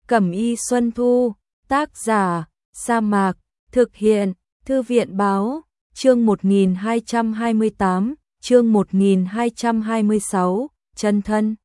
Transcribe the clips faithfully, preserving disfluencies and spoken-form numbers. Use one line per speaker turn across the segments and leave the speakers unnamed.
Cẩm y Xuân Thu, tác giả, Sa Mạc, thực hiện, Thư viện Báo, chương một nghìn hai trăm hai mươi tám, chương một nghìn hai trăm hai mươi sáu, chân thân.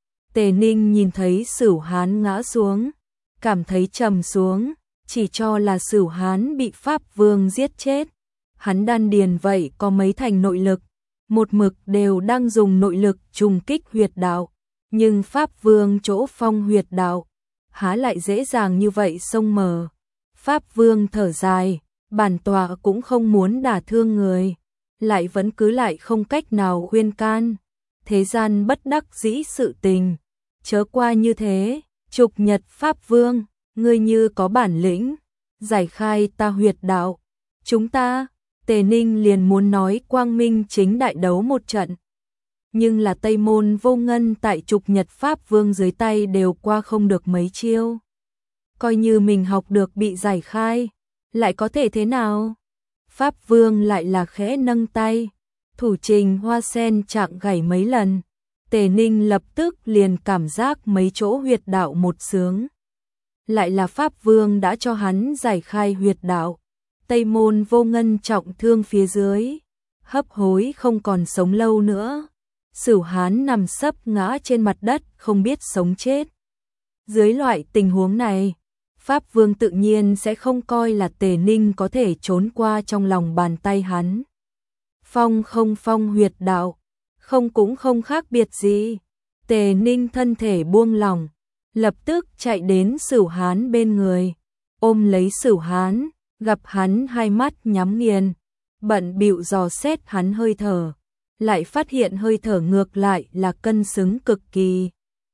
Tề Ninh nhìn thấy Sửu Hán ngã xuống, cảm thấy trầm xuống, chỉ cho là Sửu Hán bị Pháp Vương giết chết. Hắn đan điền vậy có mấy thành nội lực, một mực đều đang dùng nội lực trùng kích huyệt đạo, nhưng Pháp Vương chỗ phong huyệt đạo, há lại dễ dàng như vậy xông mở. Pháp Vương thở dài, bản tọa cũng không muốn đả thương người, lại vẫn cứ lại không cách nào khuyên can. Thế gian bất đắc dĩ sự tình, chớ qua như thế. Trục Nhật Pháp Vương, ngươi như có bản lĩnh, giải khai ta huyệt đạo, chúng ta. Tề Ninh liền muốn nói quang minh chính đại đấu một trận, nhưng là Tây Môn Vô Ngân tại Trục Nhật Pháp Vương dưới tay đều qua không được mấy chiêu. Coi như mình học được bị giải khai, lại có thể thế nào? Pháp Vương lại là khẽ nâng tay, thủ trình hoa sen chạm gảy mấy lần. Tề Ninh lập tức liền cảm giác mấy chỗ huyệt đạo một sướng. Lại là Pháp Vương đã cho hắn giải khai huyệt đạo. Tây Môn Vô Ngân trọng thương phía dưới, hấp hối không còn sống lâu nữa. Sửu Hán nằm sấp ngã trên mặt đất không biết sống chết. Dưới loại tình huống này, Pháp Vương tự nhiên sẽ không coi là Tề Ninh có thể trốn qua trong lòng bàn tay hắn. Phong không phong huyệt đạo, không cũng không khác biệt gì. Tề Ninh thân thể buông lỏng, lập tức chạy đến Sửu Hán bên người, ôm lấy Sửu Hán, gặp hắn hai mắt nhắm nghiền, bận bịu dò xét hắn hơi thở, lại phát hiện hơi thở ngược lại là cân xứng cực kỳ.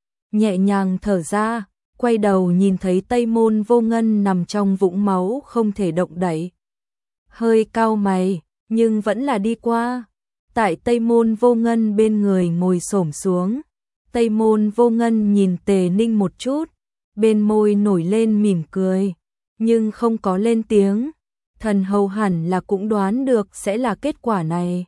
Nhẹ nhàng thở ra, quay đầu nhìn thấy Tây Môn Vô Ngân nằm trong vũng máu không thể động đậy. Hơi cau mày, nhưng vẫn là đi qua. Tại Tây Môn Vô Ngân bên người ngồi xổm xuống. Tây Môn Vô Ngân nhìn Tề Ninh một chút, bên môi nổi lên mỉm cười, nhưng không có lên tiếng. Thần hầu hẳn là cũng đoán được sẽ là kết quả này.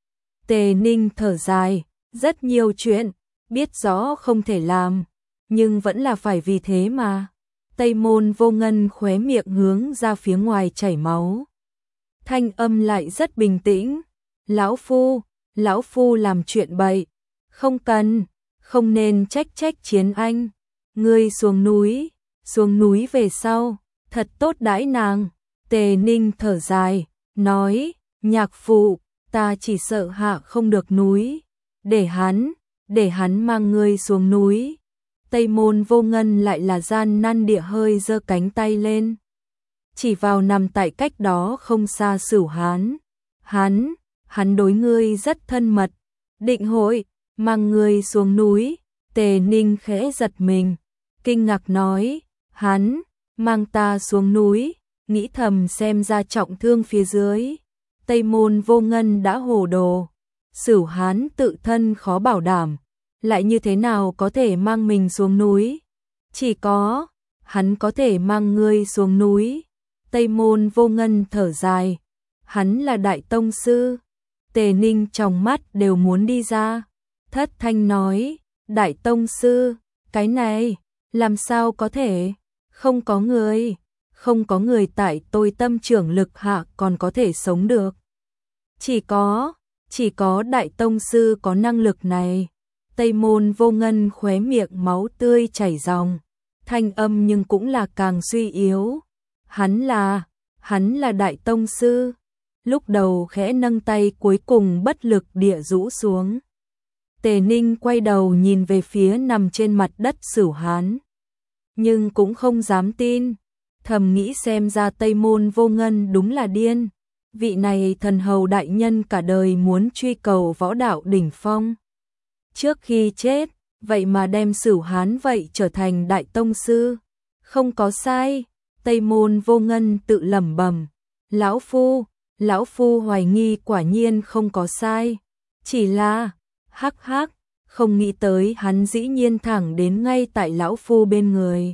Tề Ninh thở dài, rất nhiều chuyện, biết rõ không thể làm, nhưng vẫn là phải vì thế mà. Tây Môn Vô Ngân khóe miệng hướng ra phía ngoài chảy máu. Thanh âm lại rất bình tĩnh. Lão Phu, Lão Phu làm chuyện bậy. Không cần, không nên trách trách Chiến Anh. Ngươi xuống núi, xuống núi về sau, thật tốt đãi nàng. Tề Ninh thở dài, nói, nhạc phụ, ta chỉ sợ hạ không được núi. Để hắn, để hắn mang ngươi xuống núi. Tây Môn Vô Ngân lại là gian nan địa hơi giơ cánh tay lên, chỉ vào nằm tại cách đó không xa Sửu Hán. Hắn, hắn đối ngươi rất thân mật, định hội mang ngươi xuống núi. Tề Ninh khẽ giật mình, kinh ngạc nói, hắn mang ta xuống núi, nghĩ thầm xem ra trọng thương phía dưới. Tây Môn Vô Ngân đã hồ đồ, Sửu Hán tự thân khó bảo đảm, lại như thế nào có thể mang mình xuống núi? Chỉ có hắn có thể mang ngươi xuống núi. Tây Môn Vô Ngân thở dài, hắn là đại tông sư. Tề Ninh trong mắt đều muốn đi ra, thất thanh nói, đại tông sư, cái này, làm sao có thể, không có người, không có người tại tôi tâm trưởng lực hạ còn có thể sống được. Chỉ có, chỉ có đại tông sư có năng lực này. Tây Môn Vô Ngân khóe miệng máu tươi chảy ròng, thanh âm nhưng cũng là càng suy yếu. Hắn là, hắn là đại tông sư. Lúc đầu khẽ nâng tay cuối cùng bất lực địa rũ xuống. Tề Ninh quay đầu nhìn về phía nằm trên mặt đất Sửu Hán, nhưng cũng không dám tin, thầm nghĩ xem ra Tây Môn Vô Ngân đúng là điên. Vị này thần hầu đại nhân cả đời muốn truy cầu võ đạo đỉnh phong, trước khi chết, vậy mà đem Sửu Hán vậy trở thành đại tông sư, không có sai. Tây Môn Vô Ngân tự lẩm bẩm, lão phu, lão phu hoài nghi quả nhiên không có sai, chỉ là, hắc hắc, không nghĩ tới hắn dĩ nhiên thẳng đến ngay tại lão phu bên người.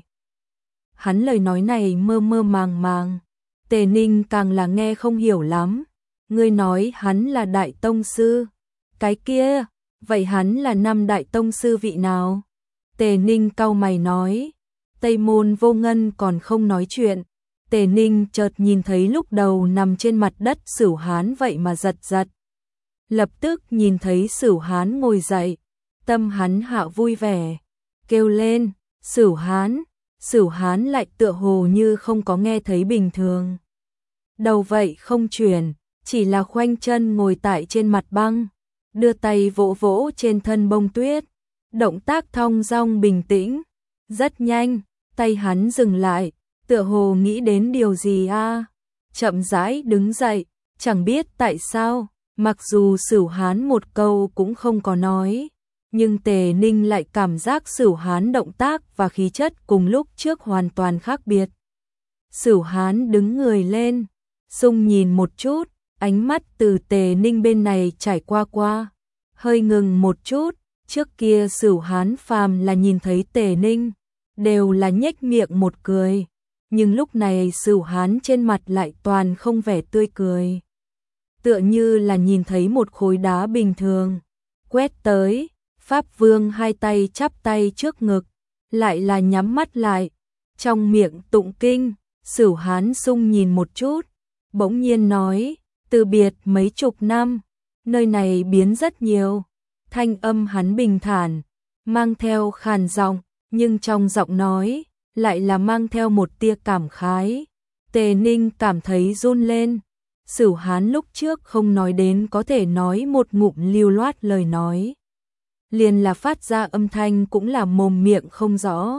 Hắn lời nói này mơ mơ màng màng, Tề Ninh càng là nghe không hiểu lắm. Ngươi nói hắn là đại tông sư, cái kia, vậy hắn là năm đại tông sư vị nào? Tề Ninh cau mày nói. Tây Môn Vô Ngân còn không nói chuyện, Tề Ninh chợt nhìn thấy lúc đầu nằm trên mặt đất Sửu Hán vậy mà giật giật. Lập tức nhìn thấy Sửu Hán ngồi dậy, tâm hắn hạ vui vẻ, kêu lên, Sửu Hán, Sửu Hán lại tựa hồ như không có nghe thấy bình thường. Đầu vậy không chuyển, chỉ là khoanh chân ngồi tại trên mặt băng, đưa tay vỗ vỗ trên thân bông tuyết, động tác thong dong bình tĩnh. Rất nhanh, tay hắn dừng lại, tựa hồ nghĩ đến điều gì a, chậm rãi đứng dậy, chẳng biết tại sao, mặc dù Sửu Hán một câu cũng không có nói, nhưng Tề Ninh lại cảm giác Sửu Hán động tác và khí chất cùng lúc trước hoàn toàn khác biệt. Sửu Hán đứng người lên, sung nhìn một chút, ánh mắt từ Tề Ninh bên này trải qua qua, hơi ngừng một chút, trước kia Sửu Hán phàm là nhìn thấy Tề Ninh, đều là nhếch miệng một cười, nhưng lúc này Sửu Hán trên mặt lại toàn không vẻ tươi cười. Tựa như là nhìn thấy một khối đá bình thường, quét tới, Pháp Vương hai tay chắp tay trước ngực, lại là nhắm mắt lại, trong miệng tụng kinh, Sửu Hán sung nhìn một chút, bỗng nhiên nói, từ biệt mấy chục năm, nơi này biến rất nhiều. Thanh âm hắn bình thản, mang theo khàn giọng, nhưng trong giọng nói lại là mang theo một tia cảm khái. Tề Ninh cảm thấy run lên. Sửu Hán lúc trước không nói đến có thể nói một ngụm lưu loát lời nói, liền là phát ra âm thanh cũng là mồm miệng không rõ.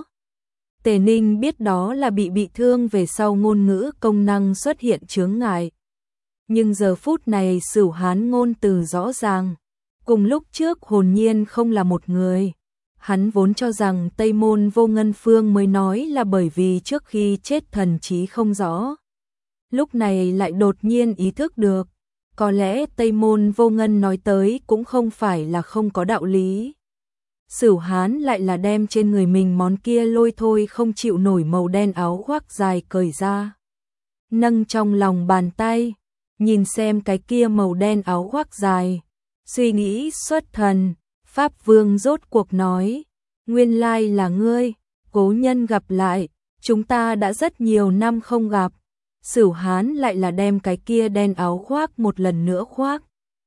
Tề Ninh biết đó là bị bị thương về sau ngôn ngữ công năng xuất hiện chướng ngại. Nhưng giờ phút này Sửu Hán ngôn từ rõ ràng, cùng lúc trước hồn nhiên không là một người. Hắn vốn cho rằng Tây Môn Vô Ngân Phương mới nói là bởi vì trước khi chết thần trí không rõ. Lúc này lại đột nhiên ý thức được, có lẽ Tây Môn Vô Ngân nói tới cũng không phải là không có đạo lý. Sửu Hán lại là đem trên người mình món kia lôi thôi không chịu nổi màu đen áo khoác dài cởi ra. Nâng trong lòng bàn tay, nhìn xem cái kia màu đen áo khoác dài, suy nghĩ xuất thần, Pháp Vương rốt cuộc nói, nguyên lai là ngươi, cố nhân gặp lại, chúng ta đã rất nhiều năm không gặp. Sửu Hán lại là đem cái kia đen áo khoác một lần nữa khoác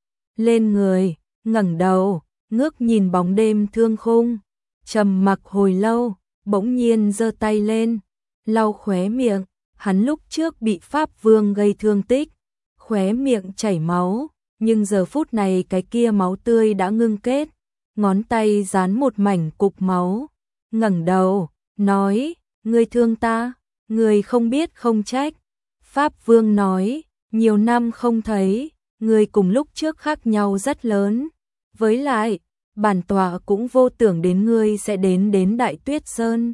lên người, ngẩng đầu, ngước nhìn bóng đêm thương khung, trầm mặc hồi lâu, bỗng nhiên giơ tay lên, lau khóe miệng, hắn lúc trước bị Pháp Vương gây thương tích, khóe miệng chảy máu, nhưng giờ phút này cái kia máu tươi đã ngưng kết, ngón tay dán một mảnh cục máu, ngẩng đầu, nói, ngươi thương ta, ngươi không biết không trách. Pháp Vương nói, nhiều năm không thấy, ngươi cùng lúc trước khác nhau rất lớn, với lại, bản tọa cũng vô tưởng đến ngươi sẽ đến đến Đại Tuyết Sơn.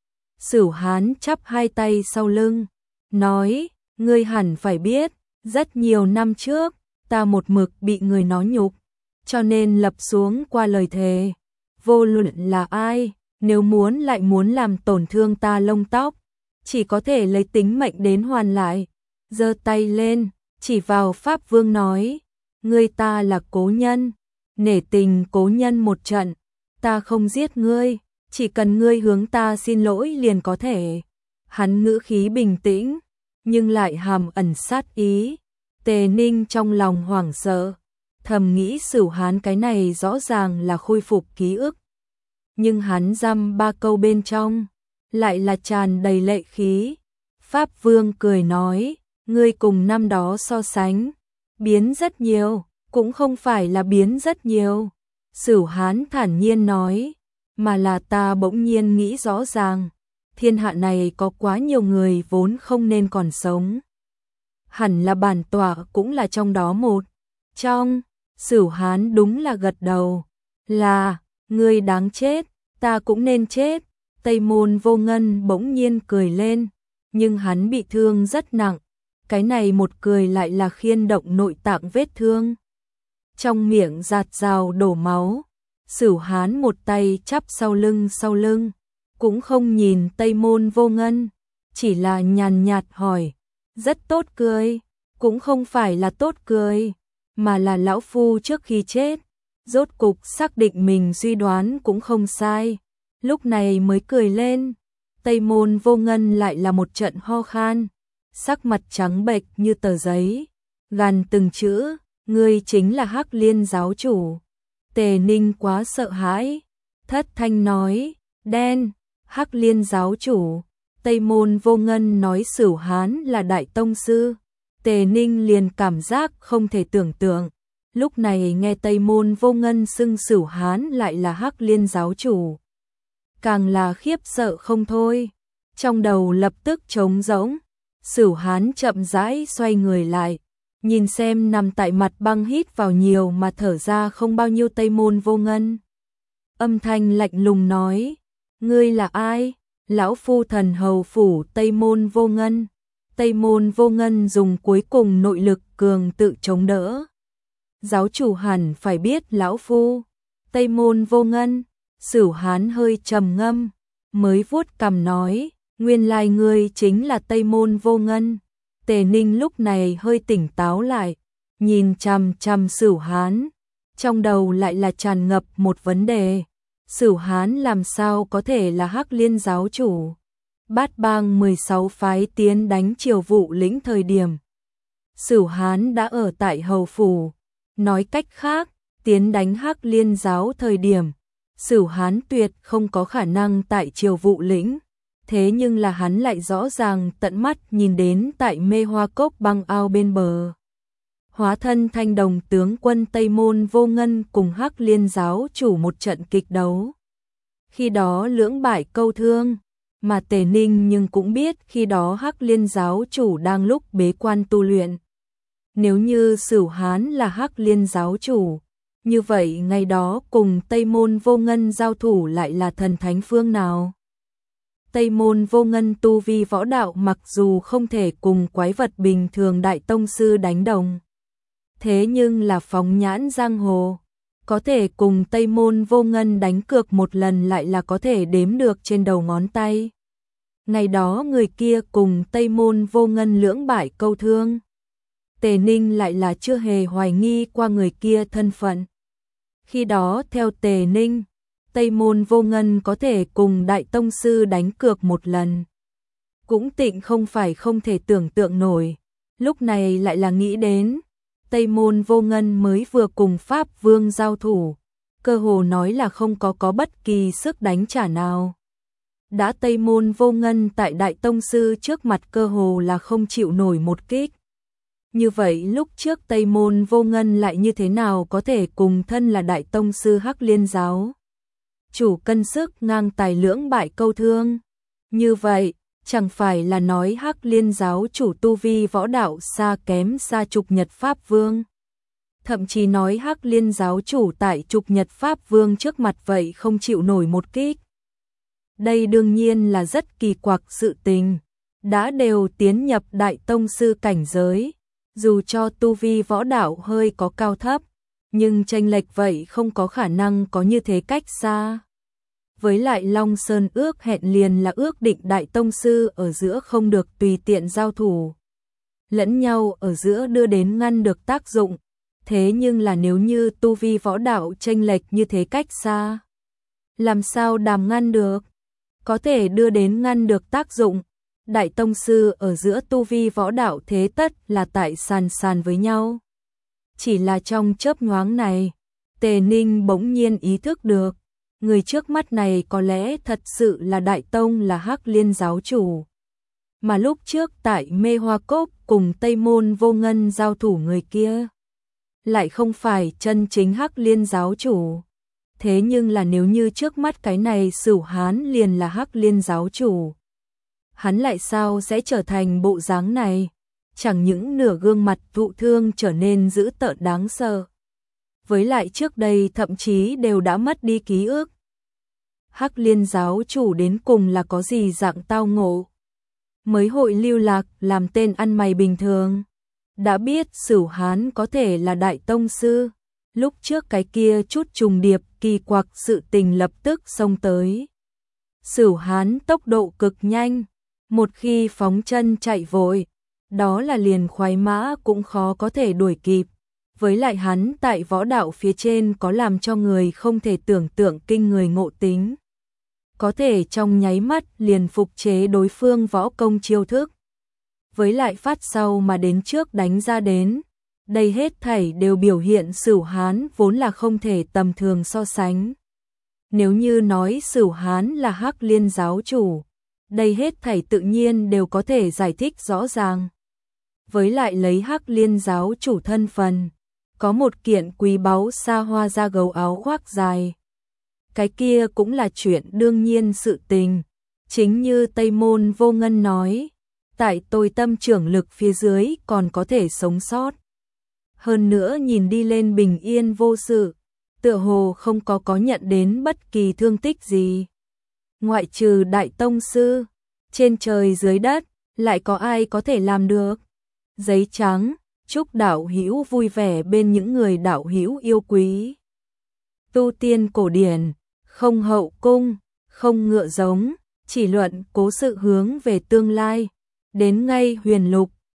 Sửu Hán chắp hai tay sau lưng, nói, ngươi hẳn phải biết, rất nhiều năm trước, ta một mực bị người nói nhục, cho nên lập xuống qua lời thề, vô luận là ai, nếu muốn lại muốn làm tổn thương ta lông tóc, chỉ có thể lấy tính mệnh đến hoàn lại. Giơ tay lên, chỉ vào Pháp Vương nói, ngươi ta là cố nhân, nể tình cố nhân một trận, ta không giết ngươi, chỉ cần ngươi hướng ta xin lỗi liền có thể. Hắn ngữ khí bình tĩnh, nhưng lại hàm ẩn sát ý. Tề Ninh trong lòng hoảng sợ, thầm nghĩ Sửu Hán cái này rõ ràng là khôi phục ký ức. Nhưng hắn dăm ba câu bên trong, lại là tràn đầy lệ khí. Pháp Vương cười nói, ngươi cùng năm đó so sánh, biến rất nhiều, cũng không phải là biến rất nhiều. Sửu Hán thản nhiên nói, mà là ta bỗng nhiên nghĩ rõ ràng, thiên hạ này có quá nhiều người vốn không nên còn sống. Hẳn là bản tọa cũng là trong đó một. Trong, Sửu Hán đúng là gật đầu, là, ngươi đáng chết, ta cũng nên chết. Tây Môn Vô Ngân bỗng nhiên cười lên, nhưng hắn bị thương rất nặng, cái này một cười lại là khiên động nội tạng vết thương. Trong miệng giạt rào đổ máu, Sửu Hán một tay chắp sau lưng sau lưng, cũng không nhìn Tây Môn Vô Ngân, chỉ là nhàn nhạt hỏi, rất tốt cười, cũng không phải là tốt cười, mà là lão phu trước khi chết, rốt cục xác định mình suy đoán cũng không sai, lúc này mới cười lên. Tây Môn Vô Ngân lại là một trận ho khan, sắc mặt trắng bệch như tờ giấy, gằn từng chữ, ngươi chính là Hắc Liên giáo chủ. Tề Ninh quá sợ hãi, thất thanh nói, đen, Hắc Liên giáo chủ. Tây Môn Vô Ngân nói Sửu Hán là đại tông sư. Tề Ninh liền cảm giác không thể tưởng tượng. Lúc này nghe Tây Môn Vô Ngân xưng Sửu Hán lại là Hắc Liên giáo chủ, càng là khiếp sợ không thôi. Trong đầu lập tức trống rỗng. Sửu Hán chậm rãi xoay người lại, nhìn xem nằm tại mặt băng hít vào nhiều mà thở ra không bao nhiêu Tây Môn Vô Ngân. Âm thanh lạnh lùng nói, ngươi là ai? Lão phu thần hầu phủ Tây Môn Vô Ngân. Tây Môn Vô Ngân dùng cuối cùng nội lực cường tự chống đỡ. Giáo chủ hẳn phải biết lão phu. Tây Môn Vô Ngân. Sửu Hán hơi trầm ngâm, mới vuốt cằm nói, nguyên lai ngươi chính là Tây Môn Vô Ngân. Tề Ninh lúc này hơi tỉnh táo lại, nhìn chằm chằm Sửu Hán, trong đầu lại là tràn ngập một vấn đề. Sửu Hán làm sao có thể là Hắc Liên giáo chủ? Bát Bang mười sáu phái tiến đánh Triều Vụ lĩnh thời điểm, Sửu Hán đã ở tại hầu phủ. Nói cách khác, tiến đánh Hắc Liên giáo thời điểm, Sửu Hán tuyệt không có khả năng tại Triều Vụ lĩnh. Thế nhưng là hắn lại rõ ràng tận mắt nhìn đến tại Mê Hoa Cốc băng ao bên bờ, hóa thân thanh đồng tướng quân Tây Môn Vô Ngân cùng Hắc Liên giáo chủ một trận kịch đấu. Khi đó lưỡng bại câu thương, mà Tề Ninh nhưng cũng biết khi đó Hắc Liên giáo chủ đang lúc bế quan tu luyện. Nếu như Sửu Hán là Hắc Liên giáo chủ, như vậy ngày đó cùng Tây Môn Vô Ngân giao thủ lại là thần thánh phương nào? Tây Môn Vô Ngân tu vi võ đạo mặc dù không thể cùng quái vật bình thường đại tông sư đánh đồng, thế nhưng là phóng nhãn giang hồ, có thể cùng Tây Môn Vô Ngân đánh cược một lần lại là có thể đếm được trên đầu ngón tay. Ngày đó người kia cùng Tây Môn Vô Ngân lưỡng bại câu thương. Tề Ninh lại là chưa hề hoài nghi qua người kia thân phận. Khi đó theo Tề Ninh, Tây Môn Vô Ngân có thể cùng đại tông sư đánh cược một lần, cũng tịnh không phải không thể tưởng tượng nổi. Lúc này lại là nghĩ đến, Tây Môn Vô Ngân mới vừa cùng Pháp Vương giao thủ, cơ hồ nói là không có có bất kỳ sức đánh trả nào. Đã Tây Môn Vô Ngân tại đại tông sư trước mặt cơ hồ là không chịu nổi một kích. Như vậy lúc trước Tây Môn Vô Ngân lại như thế nào có thể cùng thân là đại tông sư Hắc Liên giáo chủ cân sức ngang tài lưỡng bại câu thương? Như vậy, chẳng phải là nói Hắc Liên giáo chủ tu vi võ đạo xa kém xa Trục Nhật Pháp Vương? Thậm chí nói Hắc Liên giáo chủ tại Trục Nhật Pháp Vương trước mặt vậy không chịu nổi một kích. Đây đương nhiên là rất kỳ quặc sự tình. Đã đều tiến nhập đại tông sư cảnh giới, dù cho tu vi võ đạo hơi có cao thấp, nhưng chênh lệch vậy không có khả năng có như thế cách xa. Với lại Long Sơn ước hẹn liền là ước định đại tông sư ở giữa không được tùy tiện giao thủ, lẫn nhau ở giữa đưa đến ngăn được tác dụng. Thế nhưng là nếu như tu vi võ đạo chênh lệch như thế cách xa, làm sao đàm ngăn được? Có thể đưa đến ngăn được tác dụng. Đại tông sư ở giữa tu vi võ đạo thế tất là tại sàn sàn với nhau. Chỉ là trong chớp nhoáng này, Tề Ninh bỗng nhiên ý thức được, người trước mắt này có lẽ thật sự là đại tông là Hắc Liên giáo chủ. Mà lúc trước tại Mê Hoa Cốc cùng Tây Môn Vô Ngân giao thủ người kia, lại không phải chân chính Hắc Liên giáo chủ. Thế nhưng là nếu như trước mắt cái này Sửu Hán liền là Hắc Liên giáo chủ, hắn lại sao sẽ trở thành bộ dáng này? Chẳng những nửa gương mặt thụ thương trở nên dữ tợn đáng sợ, với lại trước đây thậm chí đều đã mất đi ký ức. Hắc Liên giáo chủ đến cùng là có gì dạng tao ngộ, mới hội lưu lạc làm tên ăn mày bình thường? Đã biết Sửu Hán có thể là đại tông sư, lúc trước cái kia chút trùng điệp kỳ quặc sự tình lập tức xông tới. Sửu Hán tốc độ cực nhanh, một khi phóng chân chạy vội, đó là liền khoái mã cũng khó có thể đuổi kịp. Với lại hắn tại võ đạo phía trên có làm cho người không thể tưởng tượng kinh người ngộ tính. có thể trong nháy mắt liền phục chế đối phương võ công chiêu thức. Với lại phát sau mà đến trước đánh ra đến, đây hết thảy đều biểu hiện Sửu Hán vốn là không thể tầm thường so sánh. Nếu như nói Sửu Hán là Hắc Liên giáo chủ, đây hết thảy tự nhiên đều có thể giải thích rõ ràng. Với lại lấy Hắc Liên giáo chủ thân phần, có một kiện quý báu xa hoa da gấu áo khoác dài. Cái kia cũng là chuyện đương nhiên sự tình, chính như Tây Môn Vô Ngân nói, tại tôi tâm trưởng lực phía dưới còn có thể sống sót. Hơn nữa nhìn đi lên bình yên vô sự, tựa hồ không có có nhận đến bất kỳ thương tích gì. Ngoại trừ Đại Tông Sư, trên trời dưới đất, lại có ai có thể làm được. Giấy trắng, chúc đạo hữu vui vẻ bên những người đạo hữu yêu quý. Tu tiên cổ điển, không hậu cung, không ngựa giống, chỉ luận cố sự hướng về tương lai. Đến ngay huyền lục,